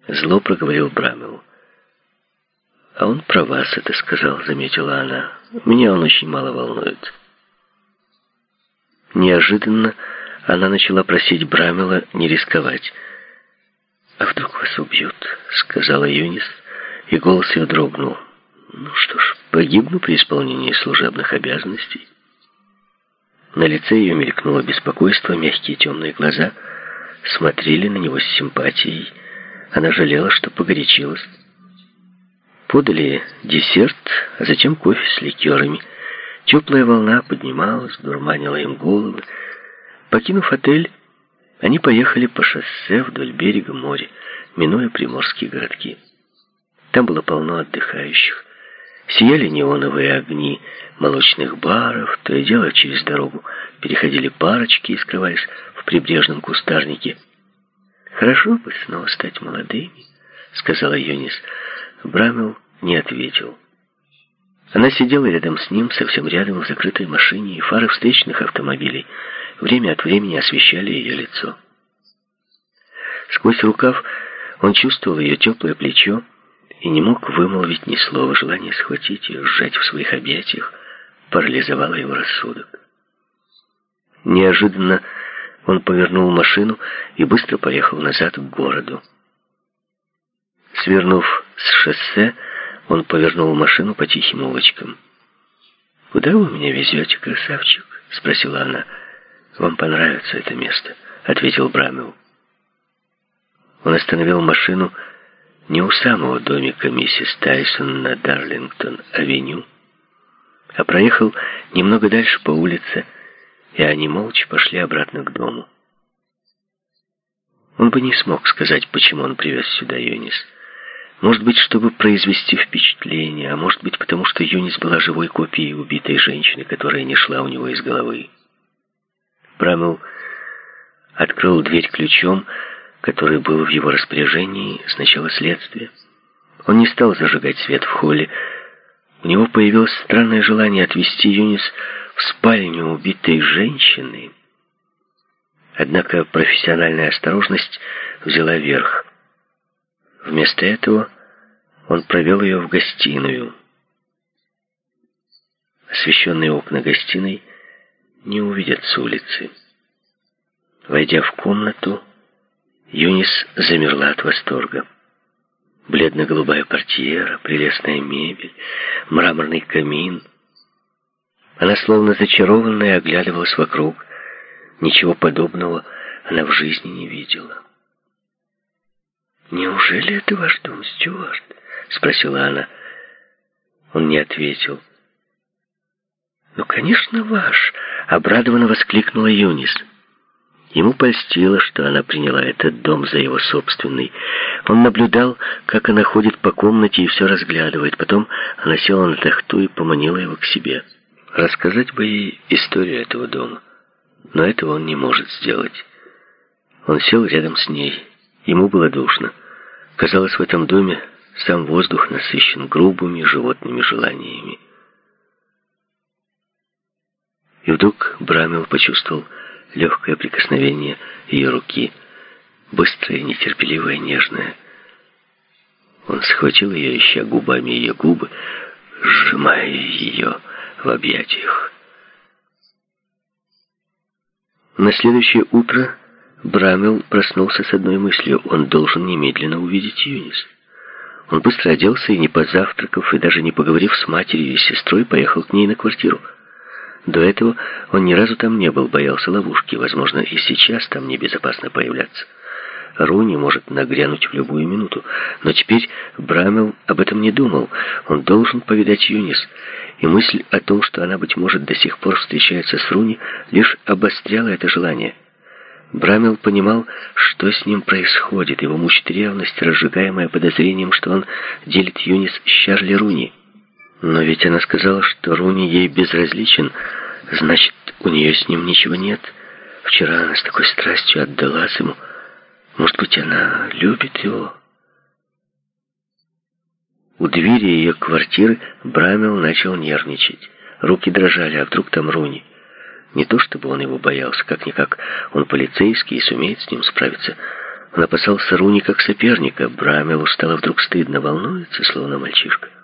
Зло проговорил Брамел. «А он про вас это сказал», — заметила она. «Меня он очень мало волнует». Неожиданно она начала просить Брамела не рисковать. «А вдруг вас убьют?» — сказала Юнис, и голос ее дрогнул. «Ну что ж, погибну при исполнении служебных обязанностей». На лице ее мелькнуло беспокойство, мягкие темные глаза смотрели на него с симпатией. Она жалела, что погорячилась. Подали десерт, а затем кофе с ликерами. Теплая волна поднималась, дурманила им головы. Покинув отель, они поехали по шоссе вдоль берега моря, минуя приморские городки. Там было полно отдыхающих. Сияли неоновые огни молочных баров, то и дело через дорогу переходили парочки и скрывались в прибрежном кустарнике. «Хорошо бы снова стать молодыми», — сказала Юнис. Брамел не ответил. Она сидела рядом с ним, совсем рядом, в закрытой машине, и фары встречных автомобилей время от времени освещали ее лицо. Сквозь рукав он чувствовал ее теплое плечо и не мог вымолвить ни слова. Желание схватить ее, сжать в своих объятиях парализовало его рассудок. Неожиданно он повернул машину и быстро поехал назад к городу. Свернув с шоссе, он повернул машину по тихим улочкам. «Куда вы меня везете, красавчик?» — спросила она. «Вам понравится это место», — ответил Брамел. Он остановил машину не у самого домика миссис Тайсон на Дарлингтон-авеню, а проехал немного дальше по улице, и они молча пошли обратно к дому. Он бы не смог сказать, почему он привез сюда Юнис. Может быть, чтобы произвести впечатление, а может быть, потому что Юнис была живой копией убитой женщины, которая не шла у него из головы. Брамел открыл дверь ключом, который был в его распоряжении с начала следствия. Он не стал зажигать свет в холле. У него появилось странное желание отвезти Юнис в спальню убитой женщины. Однако профессиональная осторожность взяла верх. Вместо этого он провел ее в гостиную. Освещенные окна гостиной не увидят с улицы. Войдя в комнату, Юнис замерла от восторга. Бледно-голубая портьера, прелестная мебель, мраморный камин. Она словно зачарованная оглядывалась вокруг. Ничего подобного она в жизни не видела. «Неужели это ваш дом, Стюарт?» — спросила она. Он не ответил. «Ну, конечно, ваш!» — обрадованно воскликнула Юнис. Ему польстило, что она приняла этот дом за его собственный. Он наблюдал, как она ходит по комнате и все разглядывает. Потом она села на тахту и поманила его к себе. Рассказать бы ей историю этого дома. Но этого он не может сделать. Он сел рядом с ней. Ему было душно. Казалось, в этом доме сам воздух насыщен грубыми животными желаниями. И вдруг Брамел почувствовал легкое прикосновение ее руки, быстрое, нетерпеливое, нежное. Он схватил ее, ища губами ее губы, сжимая ее в объятиях. На следующее утро Брамел проснулся с одной мыслью: он должен немедленно увидеть Юнис. Он быстро оделся и, не позавтракав и даже не поговорив с матерью и сестрой, поехал к ней на квартиру. До этого он ни разу там не был, боялся ловушки. Возможно, и сейчас там небезопасно появляться. Руни может нагрянуть в любую минуту. Но теперь Брамел об этом не думал. Он должен повидать Юнис. И мысль о том, что она, быть может, до сих пор встречается с Руни, лишь обостряла это желание. Брамел понимал, что с ним происходит. Его мучит ревность, разжигаемая подозрением, что он делит Юнис с Чарли Руни. Но ведь она сказала, что Руни ей безразличен. Значит, у нее с ним ничего нет. Вчера она с такой страстью отдалась ему. Может быть, она любит его? У двери ее квартиры Брамел начал нервничать. Руки дрожали, а вдруг там Руни? Не то чтобы он его боялся, как-никак он полицейский и сумеет с ним справиться. Он опасался Руни как соперника. Брамелу стало вдруг стыдно, волнуется, словно мальчишка.